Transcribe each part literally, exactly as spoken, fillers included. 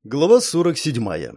Глава сорок седьмая.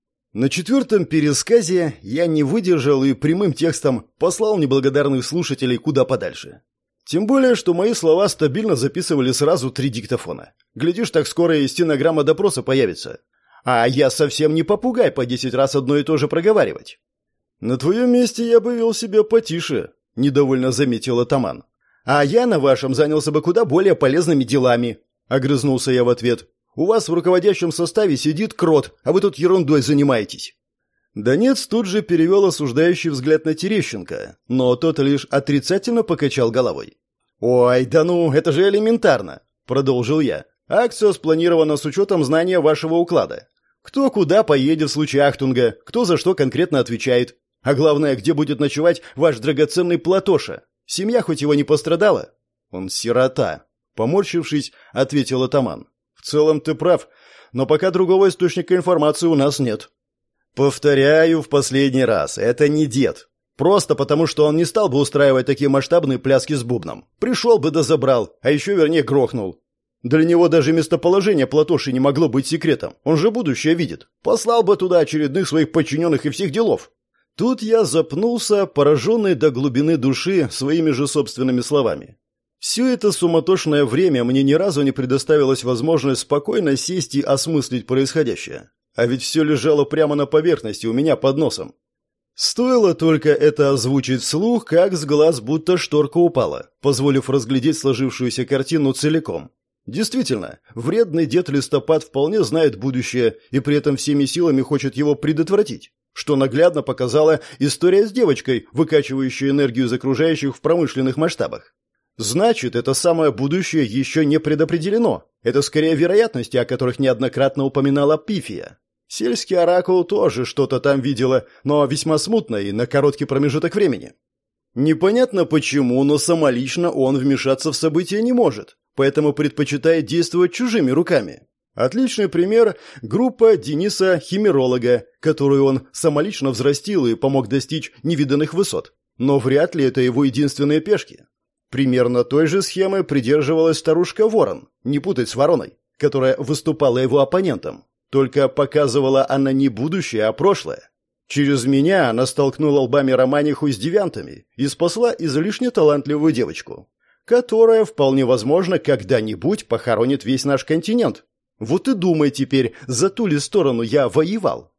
На четвертом пересказе я не выдержал и прямым текстом послал неблагодарных слушателей куда подальше. Тем более, что мои слова стабильно записывали сразу три диктофона. Глядишь, так скоро и стенограмма допроса появится. А я совсем не попугай по десять раз одно и то же проговаривать. «На твоем месте я бы вел себя потише», — недовольно заметил атаман. «А я на вашем занялся бы куда более полезными делами», — огрызнулся я в ответ. «У вас в руководящем составе сидит крот, а вы тут ерундой занимаетесь». Донец тут же перевел осуждающий взгляд на Терещенко, но тот лишь отрицательно покачал головой. «Ой, да ну, это же элементарно», — продолжил я. «Акция спланирована с учетом знания вашего уклада. Кто куда поедет в случае ахтунга, кто за что конкретно отвечает. А главное, где будет ночевать ваш драгоценный Платоша. Семья хоть его не пострадала?» «Он сирота», — поморщившись, ответил атаман. «В целом ты прав, но пока другого источника информации у нас нет». «Повторяю в последний раз, это не дед. Просто потому, что он не стал бы устраивать такие масштабные пляски с бубном. Пришел бы да забрал, а еще вернее грохнул. Для него даже местоположение Платоши не могло быть секретом. Он же будущее видит. Послал бы туда очередных своих подчиненных и всех делов». Тут я запнулся, пораженный до глубины души своими же собственными словами. Все это суматошное время мне ни разу не предоставилась возможность спокойно сесть и осмыслить происходящее. А ведь все лежало прямо на поверхности у меня под носом. Стоило только это озвучить вслух, как с глаз будто шторка упала, позволив разглядеть сложившуюся картину целиком. Действительно, вредный дед Листопад вполне знает будущее и при этом всеми силами хочет его предотвратить, что наглядно показала история с девочкой, выкачивающей энергию из окружающих в промышленных масштабах. Значит, это самое будущее еще не предопределено. Это скорее вероятности, о которых неоднократно упоминала Пифия. Сельский оракул тоже что-то там видела, но весьма смутно и на короткий промежуток времени. Непонятно почему, но самолично он вмешаться в события не может, поэтому предпочитает действовать чужими руками. Отличный пример – группа Дениса Химеролога, которую он самолично взрастил и помог достичь невиданных высот. Но вряд ли это его единственные пешки. Примерно той же схемы придерживалась старушка Ворон, не путать с Вороной, которая выступала его оппонентом. Только показывала она не будущее, а прошлое. Через меня она столкнула лбами романиху с девиантами и спасла излишне талантливую девочку, которая, вполне возможно, когда-нибудь похоронит весь наш континент. Вот и думай теперь, за ту ли сторону я воевал.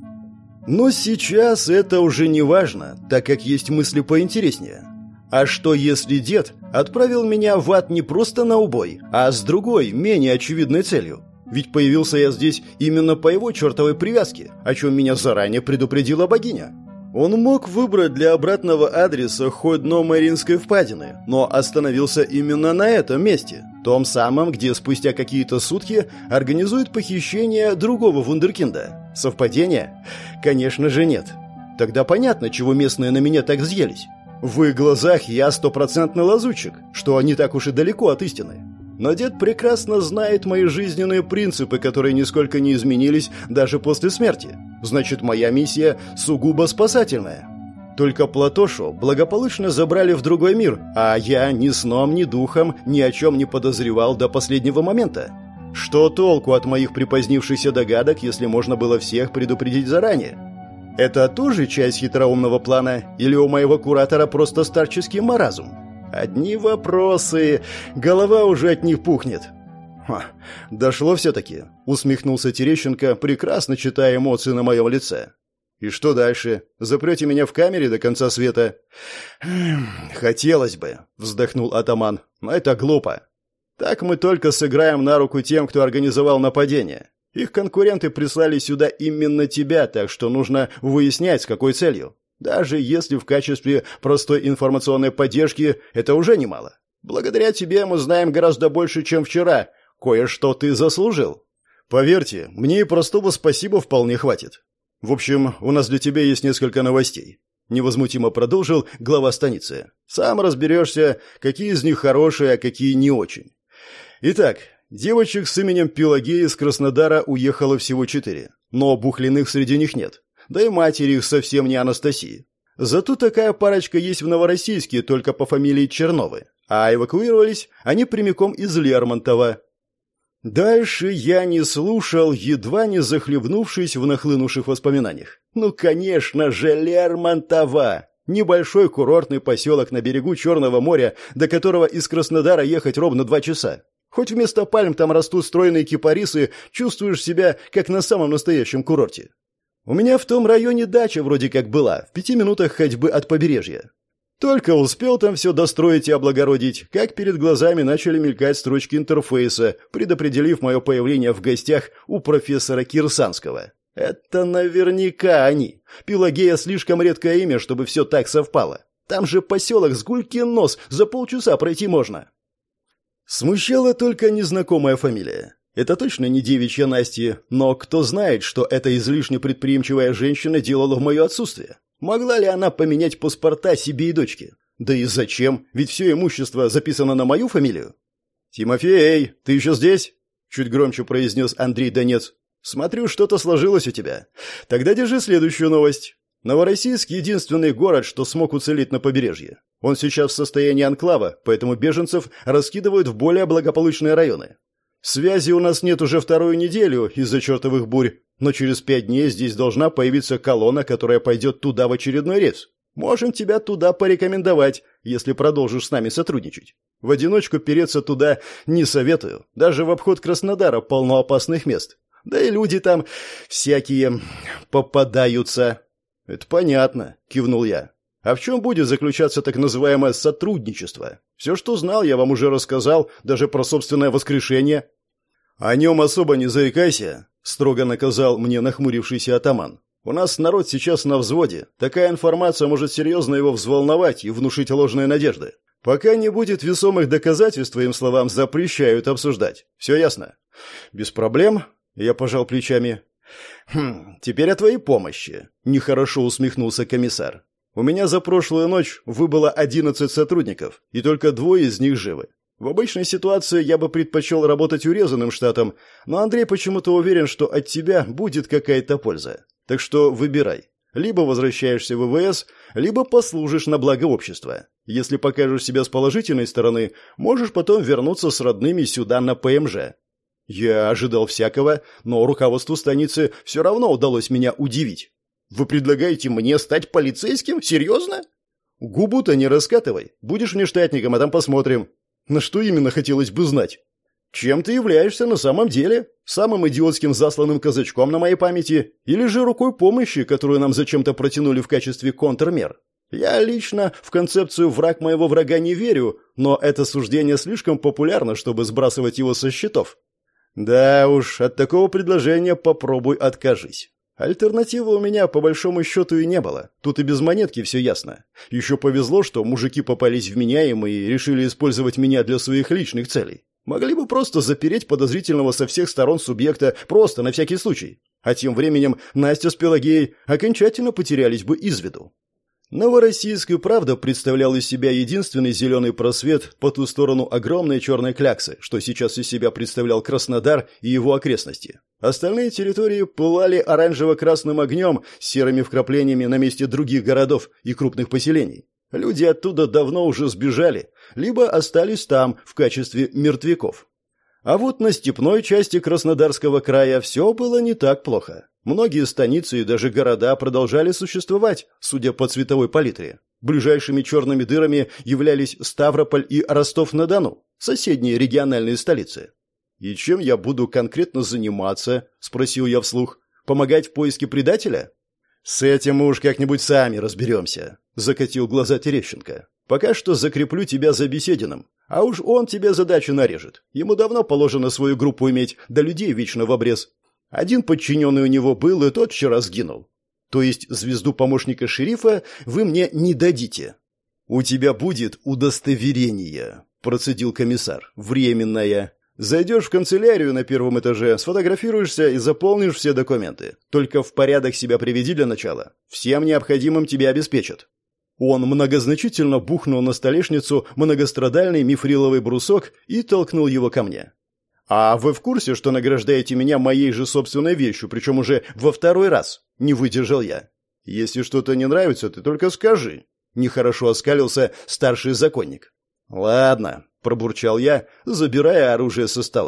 Но сейчас это уже не важно, так как есть мысли поинтереснее. А что если дед отправил меня в ад не просто на убой, а с другой, менее очевидной целью? Ведь появился я здесь именно по его чертовой привязке, о чем меня заранее предупредила богиня. Он мог выбрать для обратного адреса хоть дно Мариинской впадины, но остановился именно на этом месте, том самом, где спустя какие-то сутки организует похищение другого вундеркинда. Совпадение? Конечно же нет. Тогда понятно, чего местные на меня так взъелись. В их глазах я стопроцентный лазутчик, что не так уж и далеко от истины. Но дед прекрасно знает мои жизненные принципы, которые нисколько не изменились даже после смерти. Значит, моя миссия сугубо спасательная. Только Платошу благополучно забрали в другой мир, а я ни сном, ни духом ни о чем не подозревал до последнего момента. Что толку от моих припозднившихся догадок, если можно было всех предупредить заранее? Это тоже часть хитроумного плана, или у моего куратора просто старческий маразм? Одни вопросы, голова уже от них пухнет. Ха, дошло все-таки, усмехнулся Терещенко, прекрасно читая эмоции на моем лице. И что дальше? Запрете меня в камере до конца света? Хотелось бы, вздохнул атаман, но это глупо. Так мы только сыграем на руку тем, кто организовал нападение. Их конкуренты прислали сюда именно тебя, так что нужно выяснять, с какой целью. Даже если в качестве простой информационной поддержки это уже немало. Благодаря тебе мы знаем гораздо больше, чем вчера. Кое-что ты заслужил. Поверьте, мне и простого спасибо вполне хватит. В общем, у нас для тебя есть несколько новостей. Невозмутимо продолжил глава станицы. Сам разберешься, какие из них хорошие, а какие не очень. Итак, девочек с именем Пелагея из Краснодара уехало всего четыре, но Бухлиных среди них нет. Да и матери их совсем не Анастасии. Зато такая парочка есть в Новороссийске, только по фамилии Черновы. А эвакуировались они прямиком из Лермонтова. Дальше я не слушал, едва не захлебнувшись в нахлынувших воспоминаниях. Ну, конечно же, Лермонтова! Небольшой курортный поселок на берегу Черного моря, до которого из Краснодара ехать ровно два часа. Хоть вместо пальм там растут стройные кипарисы, чувствуешь себя как на самом настоящем курорте. У меня в том районе дача вроде как была, в пяти минутах ходьбы от побережья. Только успел там все достроить и облагородить, как перед глазами начали мелькать строчки интерфейса, предопределив мое появление в гостях у профессора Кирсанского. Это наверняка они. Пелагея слишком редкое имя, чтобы все так совпало. Там же поселок с гулькин нос, за полчаса пройти можно. Смущала только незнакомая фамилия. Это точно не девичья Насти, но кто знает, что эта излишне предприимчивая женщина делала в мое отсутствие? Могла ли она поменять паспорта себе и дочке? Да и зачем? Ведь все имущество записано на мою фамилию. «Тимофей, ты еще здесь?» — чуть громче произнес Андрей Донец. «Смотрю, что-то сложилось у тебя. Тогда держи следующую новость. Новороссийск — единственный город, что смог уцелеть на побережье. Он сейчас в состоянии анклава, поэтому беженцев раскидывают в более благополучные районы. Связи у нас нет уже вторую неделю из-за чертовых бурь, но через пять дней здесь должна появиться колонна, которая пойдет туда в очередной рейс. Можем тебя туда порекомендовать, если продолжишь с нами сотрудничать. В одиночку переться туда не советую. Даже в обход Краснодара полно опасных мест. Да и люди там всякие попадаются». «Это понятно», — кивнул я. «А в чем будет заключаться так называемое сотрудничество? Все, что знал, я вам уже рассказал, даже про собственное воскрешение». «О нем особо не заикайся», — строго наказал мне нахмурившийся атаман. «У нас народ сейчас на взводе. Такая информация может серьезно его взволновать и внушить ложные надежды. Пока не будет весомых доказательств твоим словам, запрещают обсуждать. Все ясно?» «Без проблем», — я пожал плечами. «Хм, теперь о твоей помощи», — нехорошо усмехнулся комиссар. «У меня за прошлую ночь выбыло одиннадцать сотрудников, и только двое из них живы. В обычной ситуации я бы предпочел работать урезанным штатом, но Андрей почему-то уверен, что от тебя будет какая-то польза. Так что выбирай. Либо возвращаешься в ВВС, либо послужишь на благо общества. Если покажешь себя с положительной стороны, можешь потом вернуться с родными сюда на ПМЖ». Я ожидал всякого, но руководству станицы все равно удалось меня удивить. «Вы предлагаете мне стать полицейским? Серьезно?» «Губу-то не раскатывай. Будешь внештатником, а там посмотрим». «На что именно хотелось бы знать?» «Чем ты являешься на самом деле? Самым идиотским засланным казачком на моей памяти? Или же рукой помощи, которую нам зачем-то протянули в качестве контрмер? Я лично в концепцию «враг моего врага» не верю, но это суждение слишком популярно, чтобы сбрасывать его со счетов». «Да уж, от такого предложения попробуй откажись. Альтернативы у меня по большому счету и не было. Тут и без монетки все ясно. Еще повезло, что мужики попались вменяемые и решили использовать меня для своих личных целей. Могли бы просто запереть подозрительного со всех сторон субъекта, просто на всякий случай. А тем временем Настя с Пелагеей окончательно потерялись бы из виду». Новороссийск и правда представлял из себя единственный зеленый просвет по ту сторону огромной черной кляксы, что сейчас из себя представлял Краснодар и его окрестности. Остальные территории пылали оранжево-красным огнем с серыми вкраплениями на месте других городов и крупных поселений. Люди оттуда давно уже сбежали, либо остались там в качестве мертвяков. А вот на степной части Краснодарского края все было не так плохо. Многие станицы и даже города продолжали существовать, судя по цветовой палитре. Ближайшими черными дырами являлись Ставрополь и Ростов-на-Дону, соседние региональные столицы. «И чем я буду конкретно заниматься?» – спросил я вслух. «Помогать в поиске предателя?» «С этим мы уж как-нибудь сами разберемся», – закатил глаза Терещенко. «Пока что закреплю тебя за Бесединым, а уж он тебе задачу нарежет. Ему давно положено свою группу иметь, да людей вечно в обрез. Один подчиненный у него был, и тот вчера сгинул. То есть звезду помощника шерифа вы мне не дадите». «У тебя будет удостоверение», – процедил комиссар. «Временное. Зайдешь в канцелярию на первом этаже, сфотографируешься и заполнишь все документы. Только в порядок себя приведи для начала. Всем необходимым тебя обеспечат». Он многозначительно бухнул на столешницу многострадальный мифриловый брусок и толкнул его ко мне. «А вы в курсе, что награждаете меня моей же собственной вещью, причем уже во второй раз?» – не выдержал я. «Если что-то не нравится, ты только скажи», – нехорошо оскалился старший законник. «Ладно», – пробурчал я, забирая оружие со стола.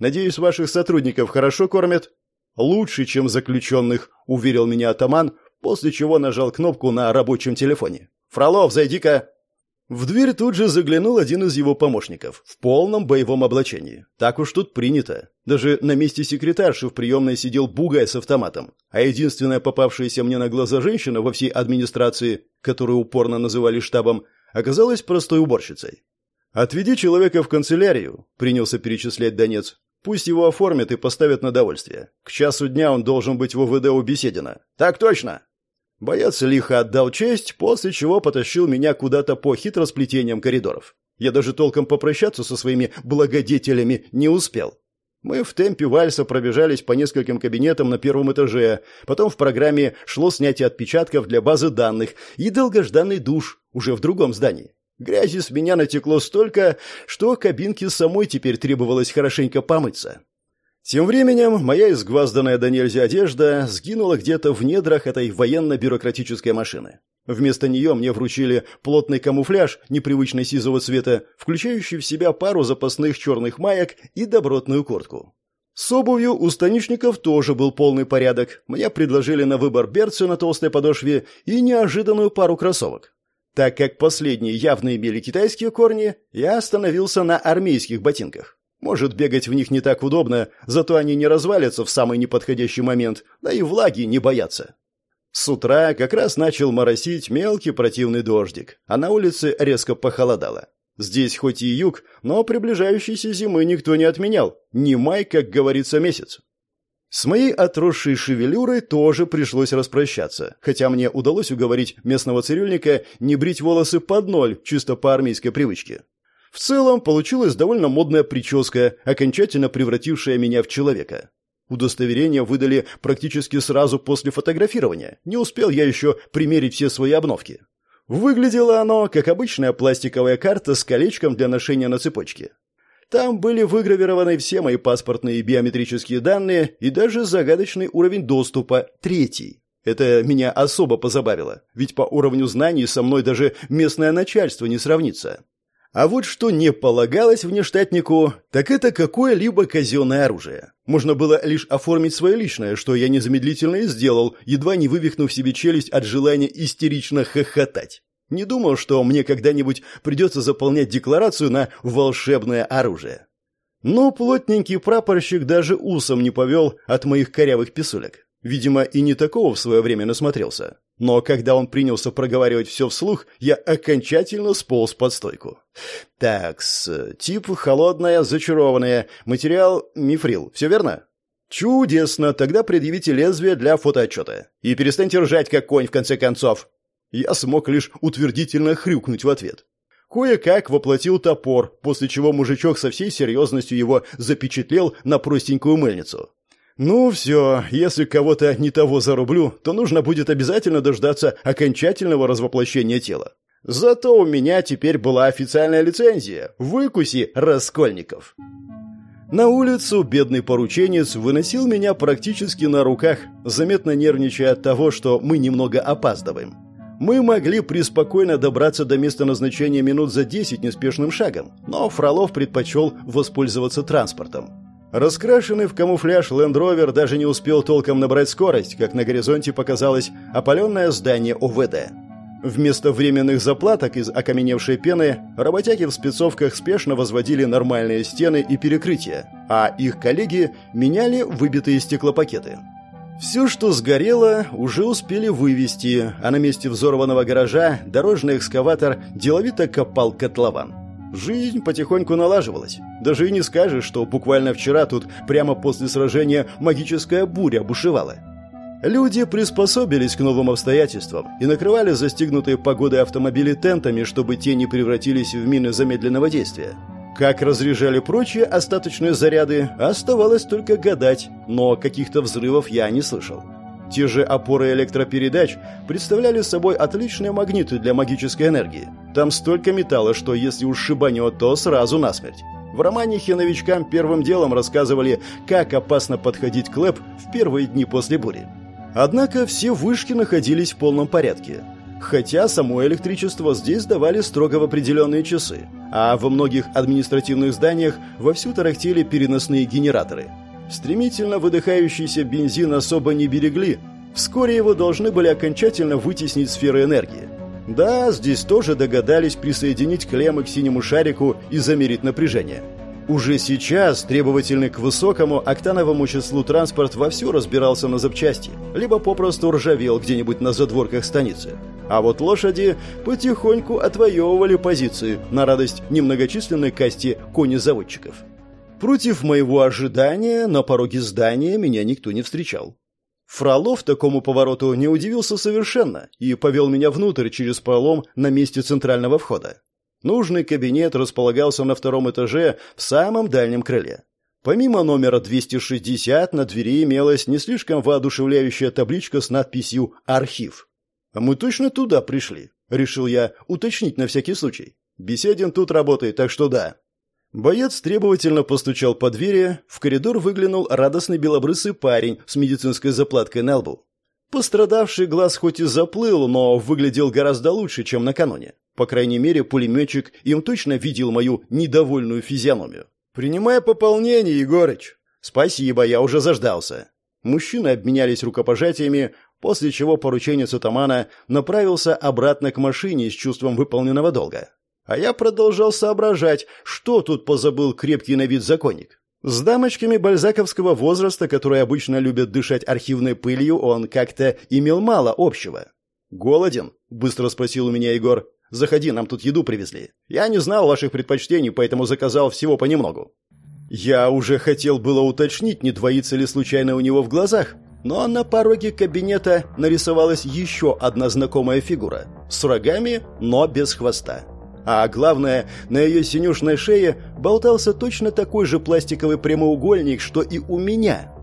Надеюсь, ваших сотрудников хорошо кормят?» «Лучше, чем заключенных», — уверил меня атаман, после чего нажал кнопку на рабочем телефоне. «Фролов, зайди-ка!» В дверь тут же заглянул один из его помощников, в полном боевом облачении. Так уж тут принято. Даже на месте секретарши в приемной сидел бугай с автоматом, а единственная попавшаяся мне на глаза женщина во всей администрации, которую упорно называли штабом, оказалась простой уборщицей. «Отведи человека в канцелярию», — принялся перечислять Донец. «Пусть его оформят и поставят на довольствие. К часу дня он должен быть в ОВД у Беседина». «Так точно!» Боец лихо отдал честь, после чего потащил меня куда-то по хитросплетениям коридоров. Я даже толком попрощаться со своими благодетелями не успел. Мы в темпе вальса пробежались по нескольким кабинетам на первом этаже, потом в программе шло снятие отпечатков для базы данных и долгожданный душ уже в другом здании. Грязи с меня натекло столько, что кабинке самой теперь требовалось хорошенько помыться. Тем временем моя изгвазданная до нельзя одежда сгинула где-то в недрах этой военно-бюрократической машины. Вместо нее мне вручили плотный камуфляж непривычно сизого цвета, включающий в себя пару запасных черных маек и добротную куртку. С обувью у станичников тоже был полный порядок. Мне предложили на выбор берцы на толстой подошве и неожиданную пару кроссовок. Так как последние явно имели китайские корни, я остановился на армейских ботинках. Может, бегать в них не так удобно, зато они не развалятся в самый неподходящий момент, да и влаги не боятся. С утра как раз начал моросить мелкий противный дождик, а на улице резко похолодало. Здесь хоть и юг, но приближающейся зимы никто не отменял. Не май, как говорится, месяц. С моей отросшей шевелюрой тоже пришлось распрощаться, хотя мне удалось уговорить местного цирюльника не брить волосы под ноль, чисто по армейской привычке. В целом, получилась довольно модная прическа, окончательно превратившая меня в человека. Удостоверение выдали практически сразу после фотографирования. Не успел я еще примерить все свои обновки. Выглядело оно, как обычная пластиковая карта с колечком для ношения на цепочке. Там были выгравированы все мои паспортные и биометрические данные и даже загадочный уровень доступа, третий. Это меня особо позабавило, ведь по уровню знаний со мной даже местное начальство не сравнится. А вот что не полагалось внештатнику, так это какое-либо казенное оружие. Можно было лишь оформить свое личное, что я незамедлительно и сделал, едва не вывихнув себе челюсть от желания истерично хохотать. Не думал, что мне когда-нибудь придется заполнять декларацию на волшебное оружие. Но плотненький прапорщик даже усом не повел от моих корявых писулек. Видимо, и не такого в свое время насмотрелся. Но когда он принялся проговаривать все вслух, я окончательно сполз под стойку. Такс, тип холодная, зачарованная, материал мифрил, все верно? Чудесно, тогда предъявите лезвие для фотоотчета. И перестаньте ржать, как конь, в конце концов. Я смог лишь утвердительно хрюкнуть в ответ. Кое-как воплотил топор, после чего мужичок со всей серьезностью его запечатлел на простенькую мыльницу. Ну все, если кого-то не того зарублю, то нужно будет обязательно дождаться окончательного развоплощения тела. Зато у меня теперь была официальная лицензия. Выкуси, Раскольников. На улицу бедный порученец выносил меня практически на руках, заметно нервничая от того, что мы немного опаздываем. Мы могли преспокойно добраться до места назначения минут за десять неспешным шагом, но Фролов предпочел воспользоваться транспортом. Раскрашенный в камуфляж Land Rover даже не успел толком набрать скорость, как на горизонте показалось опаленное здание ОВД. Вместо временных заплаток из окаменевшей пены работяги в спецовках спешно возводили нормальные стены и перекрытия, а их коллеги меняли выбитые стеклопакеты. Все, что сгорело, уже успели вывести, а на месте взорванного гаража дорожный экскаватор деловито копал котлован. Жизнь потихоньку налаживалась. Даже и не скажешь, что буквально вчера тут прямо после сражения магическая буря бушевала. Люди приспособились к новым обстоятельствам и накрывали застигнутые погодой автомобили тентами, чтобы те не превратились в мины замедленного действия. Как разряжали прочие остаточные заряды, оставалось только гадать, но каких-то взрывов я не слышал. Те же опоры электропередач представляли собой отличные магниты для магической энергии. Там столько металла, что если уж шибанет, то сразу насмерть. В романихе новичкам первым делом рассказывали, как опасно подходить к ЛЭП в первые дни после бури. Однако все вышки находились в полном порядке. Хотя само электричество здесь давали строго в определенные часы, а во многих административных зданиях вовсю тарахтели переносные генераторы. Стремительно выдыхающийся бензин особо не берегли, вскоре его должны были окончательно вытеснить сферы энергии. Да, здесь тоже догадались присоединить клеммы к синему шарику и замерить напряжение. Уже сейчас требовательный к высокому октановому числу транспорт вовсю разбирался на запчасти, либо попросту ржавел где-нибудь на задворках станицы. А вот лошади потихоньку отвоевывали позиции на радость немногочисленной касте конезаводчиков. Против моего ожидания на пороге здания меня никто не встречал. Фролов такому повороту не удивился совершенно и повел меня внутрь через пролом на месте центрального входа. Нужный кабинет располагался на втором этаже в самом дальнем крыле. Помимо номера двести шестьдесят на двери имелась не слишком воодушевляющая табличка с надписью «Архив». «А мы точно туда пришли?» – решил я уточнить на всякий случай. «Беседин тут работает, так что да». Боец требовательно постучал по двери, в коридор выглянул радостный белобрысый парень с медицинской заплаткой на лбу. Пострадавший глаз хоть и заплыл, но выглядел гораздо лучше, чем накануне. По крайней мере, пулеметчик им точно видел мою недовольную физиономию. «Принимай пополнение, Егорыч!» «Спасибо, я уже заждался». Мужчины обменялись рукопожатиями, после чего порученец атамана направился обратно к машине с чувством выполненного долга. А я продолжал соображать, что тут позабыл крепкий на вид законник. С дамочками бальзаковского возраста, которые обычно любят дышать архивной пылью, он как-то имел мало общего. «Голоден?» – быстро спросил у меня Егор. «Заходи, нам тут еду привезли. Я не знал ваших предпочтений, поэтому заказал всего понемногу». Я уже хотел было уточнить, не двоится ли случайно у него в глазах, но на пороге кабинета нарисовалась еще одна знакомая фигура. С рогами, но без хвоста. А главное, на ее синюшной шее болтался точно такой же пластиковый прямоугольник, что и у меня.